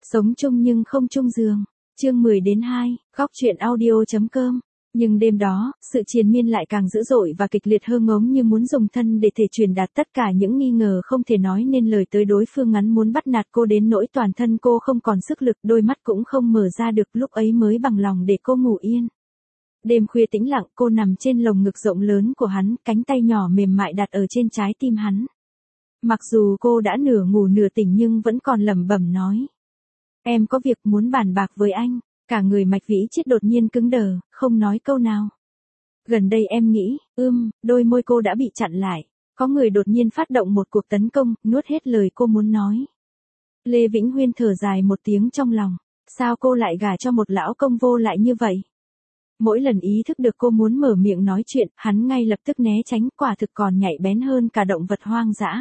Sống chung nhưng không chung giường. Chương 10-2, góc truyện audio.com. Nhưng đêm đó, sự triền miên lại càng dữ dội và kịch liệt hơn ngống như muốn dùng thân để thể truyền đạt tất cả những nghi ngờ không thể nói nên lời tới đối phương, ngắn muốn bắt nạt cô đến nỗi toàn thân cô không còn sức lực, đôi mắt cũng không mở ra được, lúc ấy mới bằng lòng để cô ngủ yên. Đêm khuya tĩnh lặng, cô nằm trên lồng ngực rộng lớn của hắn, cánh tay nhỏ mềm mại đặt ở trên trái tim hắn. Mặc dù cô đã nửa ngủ nửa tỉnh nhưng vẫn còn lẩm bẩm nói. Em có việc muốn bàn bạc với anh. Cả người Mạch Vĩ Chiết đột nhiên cứng đờ, không nói câu nào. Gần đây em nghĩ, đôi môi cô đã bị chặn lại. Có người đột nhiên phát động một cuộc tấn công, nuốt hết lời cô muốn nói. Lê Vĩnh Huyên thở dài một tiếng trong lòng. Sao cô lại gả cho một lão công vô lại như vậy? Mỗi lần ý thức được cô muốn mở miệng nói chuyện, hắn ngay lập tức né tránh, quả thực còn nhạy bén hơn cả động vật hoang dã.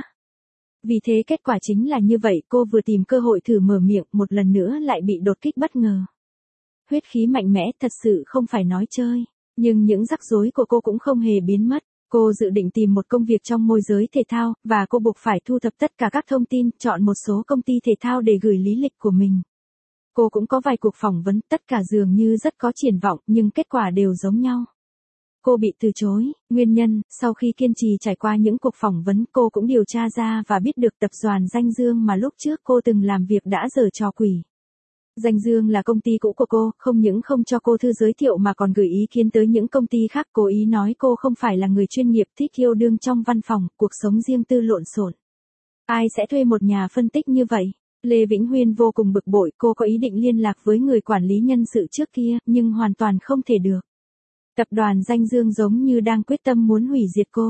Vì thế kết quả chính là như vậy, cô vừa tìm cơ hội thử mở miệng, một lần nữa lại bị đột kích bất ngờ. Huyết khí mạnh mẽ thật sự không phải nói chơi, nhưng những rắc rối của cô cũng không hề biến mất. Cô dự định tìm một công việc trong môi giới thể thao, và cô buộc phải thu thập tất cả các thông tin, chọn một số công ty thể thao để gửi lý lịch của mình. Cô cũng có vài cuộc phỏng vấn, tất cả dường như rất có triển vọng, nhưng kết quả đều giống nhau. Cô bị từ chối, nguyên nhân, sau khi kiên trì trải qua những cuộc phỏng vấn, cô cũng điều tra ra và biết được tập đoàn Danh Dương mà lúc trước cô từng làm việc đã giở trò quỷ. Danh Dương là công ty cũ của cô, không những không cho cô thư giới thiệu mà còn gửi ý kiến tới những công ty khác, cố ý nói cô không phải là người chuyên nghiệp, thích yêu đương trong văn phòng, cuộc sống riêng tư lộn xộn. Ai sẽ thuê một nhà phân tích như vậy? Lê Vĩnh Huyên vô cùng bực bội, cô có ý định liên lạc với người quản lý nhân sự trước kia, nhưng hoàn toàn không thể được. Tập đoàn Danh Dương giống như đang quyết tâm muốn hủy diệt cô.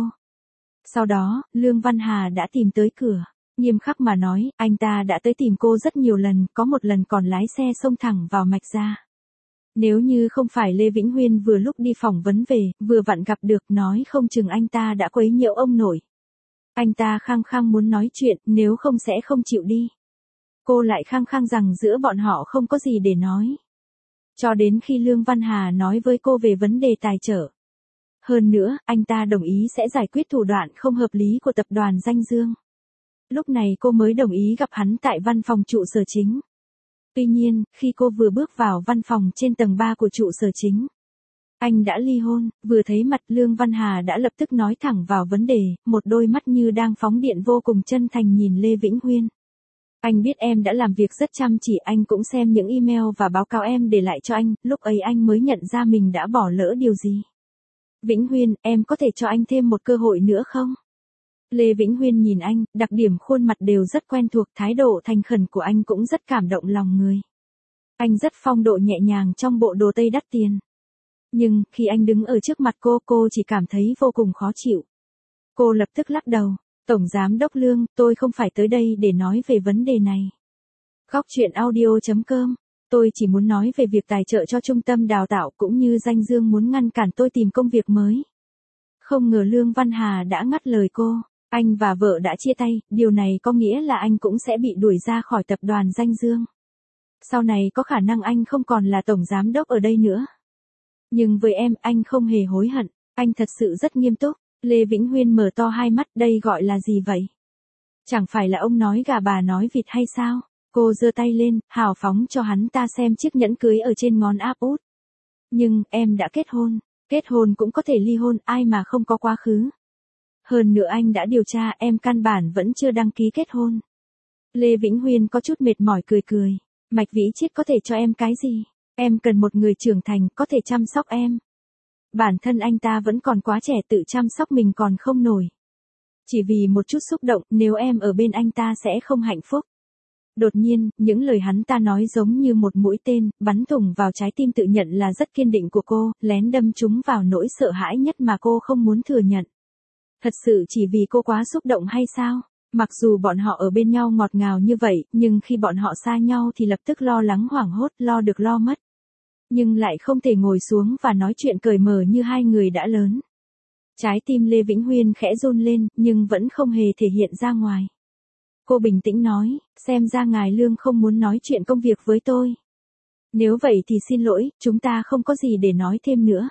Sau đó, Lương Văn Hà đã tìm tới cửa. Nghiêm khắc mà nói, anh ta đã tới tìm cô rất nhiều lần, có một lần còn lái xe xông thẳng vào Mạch gia. Nếu như không phải Lê Vĩnh Huyên vừa lúc đi phỏng vấn về, vừa vặn gặp được, nói không chừng anh ta đã quấy nhiễu ông nội. Anh ta khăng khăng muốn nói chuyện, nếu không sẽ không chịu đi. Cô lại khăng khăng rằng giữa bọn họ không có gì để nói. Cho đến khi Lương Văn Hà nói với cô về vấn đề tài trợ. Hơn nữa, anh ta đồng ý sẽ giải quyết thủ đoạn không hợp lý của tập đoàn Danh Dương. Lúc này cô mới đồng ý gặp hắn tại văn phòng trụ sở chính. Tuy nhiên, khi cô vừa bước vào văn phòng trên tầng 3 của trụ sở chính, anh đã ly hôn. Vừa thấy mặt Lương Văn Hà đã lập tức nói thẳng vào vấn đề, một đôi mắt như đang phóng điện vô cùng chân thành nhìn Lê Vĩnh Huyên. Anh biết em đã làm việc rất chăm chỉ, anh cũng xem những email và báo cáo em để lại cho anh, lúc ấy anh mới nhận ra mình đã bỏ lỡ điều gì. Vĩnh Huyên, em có thể cho anh thêm một cơ hội nữa không? Lê Vĩnh Huyên nhìn anh, đặc điểm khuôn mặt đều rất quen thuộc, thái độ thành khẩn của anh cũng rất cảm động lòng người. Anh rất phong độ nhẹ nhàng trong bộ đồ tây đắt tiền. Nhưng, khi anh đứng ở trước mặt cô chỉ cảm thấy vô cùng khó chịu. Cô lập tức lắc đầu. Tổng Giám đốc Lương, tôi không phải tới đây để nói về vấn đề này. Góc truyện audio.com. Tôi chỉ muốn nói về việc tài trợ cho trung tâm đào tạo, cũng như Danh Dương muốn ngăn cản tôi tìm công việc mới. Không ngờ Lương Văn Hà đã ngắt lời cô. Anh và vợ đã chia tay, điều này có nghĩa là anh cũng sẽ bị đuổi ra khỏi tập đoàn Danh Dương. Sau này có khả năng anh không còn là tổng giám đốc ở đây nữa. Nhưng với em, anh không hề hối hận, anh thật sự rất nghiêm túc. Lê Vĩnh Huyên mở to hai mắt, đây gọi là gì vậy? Chẳng phải là ông nói gà bà nói vịt hay sao? Cô giơ tay lên, hào phóng cho hắn ta xem chiếc nhẫn cưới ở trên ngón áp út. Nhưng, em đã kết hôn cũng có thể ly hôn, ai mà không có quá khứ. Hơn nữa anh đã điều tra, em căn bản vẫn chưa đăng ký kết hôn. Lê Vĩnh Huyên có chút mệt mỏi cười. Mạch Vĩ Chiết có thể cho em cái gì? Em cần một người trưởng thành, có thể chăm sóc em. Bản thân anh ta vẫn còn quá trẻ, tự chăm sóc mình còn không nổi. Chỉ vì một chút xúc động, nếu em ở bên anh ta sẽ không hạnh phúc. Đột nhiên, những lời hắn ta nói giống như một mũi tên, bắn thủng vào trái tim tự nhận là rất kiên định của cô, lén đâm trúng vào nỗi sợ hãi nhất mà cô không muốn thừa nhận. Thật sự chỉ vì cô quá xúc động hay sao? Mặc dù bọn họ ở bên nhau ngọt ngào như vậy, nhưng khi bọn họ xa nhau thì lập tức lo lắng hoảng hốt, lo được lo mất. Nhưng lại không thể ngồi xuống và nói chuyện cởi mở như hai người đã lớn. Trái tim Lê Vĩnh Huyên khẽ run lên, nhưng vẫn không hề thể hiện ra ngoài. Cô bình tĩnh nói, xem ra ngài Lương không muốn nói chuyện công việc với tôi. Nếu vậy thì xin lỗi, chúng ta không có gì để nói thêm nữa.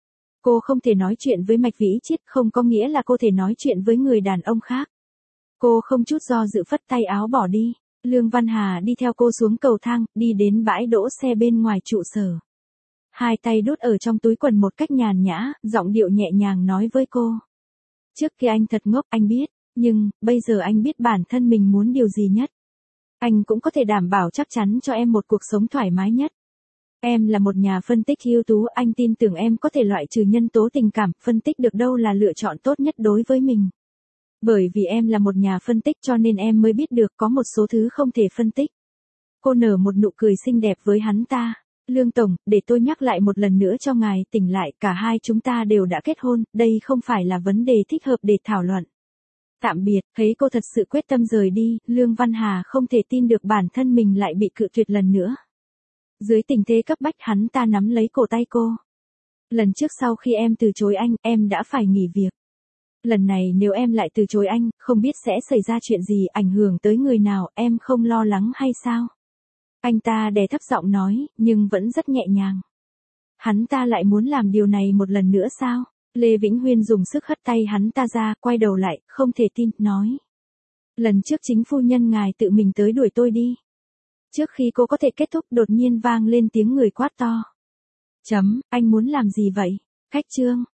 Cô không thể nói chuyện với Mạch Vĩ Chiết, không có nghĩa là cô thể nói chuyện với người đàn ông khác. Cô không chút do dự phất tay áo bỏ đi. Lương Văn Hà đi theo cô xuống cầu thang, đi đến bãi đỗ xe bên ngoài trụ sở. Hai tay đút ở trong túi quần một cách nhàn nhã, giọng điệu nhẹ nhàng nói với cô. Trước kia anh thật ngốc, anh biết, nhưng, bây giờ anh biết bản thân mình muốn điều gì nhất. Anh cũng có thể đảm bảo chắc chắn cho em một cuộc sống thoải mái nhất. Em là một nhà phân tích ưu tú, anh tin tưởng em có thể loại trừ nhân tố tình cảm, phân tích được đâu là lựa chọn tốt nhất đối với mình. Bởi vì em là một nhà phân tích cho nên em mới biết được có một số thứ không thể phân tích. Cô nở một nụ cười xinh đẹp với hắn ta. Lương Tổng, để tôi nhắc lại một lần nữa cho ngài, tỉnh lại, cả hai chúng ta đều đã kết hôn, đây không phải là vấn đề thích hợp để thảo luận. Tạm biệt, thấy cô thật sự quyết tâm rời đi, Lương Văn Hà không thể tin được bản thân mình lại bị cự tuyệt lần nữa. Dưới tình thế cấp bách hắn ta nắm lấy cổ tay cô. Lần trước sau khi em từ chối anh, em đã phải nghỉ việc. Lần này nếu em lại từ chối anh, không biết sẽ xảy ra chuyện gì, ảnh hưởng tới người nào, em không lo lắng hay sao? Anh ta đè thấp giọng nói, nhưng vẫn rất nhẹ nhàng. Hắn ta lại muốn làm điều này một lần nữa sao? Lê Vĩnh Huyên dùng sức hất tay hắn ta ra, quay đầu lại, không thể tin, nói. Lần trước chính phu nhân ngài tự mình tới đuổi tôi đi. Trước khi cô có thể kết thúc đột nhiên vang lên tiếng người quát to. Anh muốn làm gì vậy? Khách trương.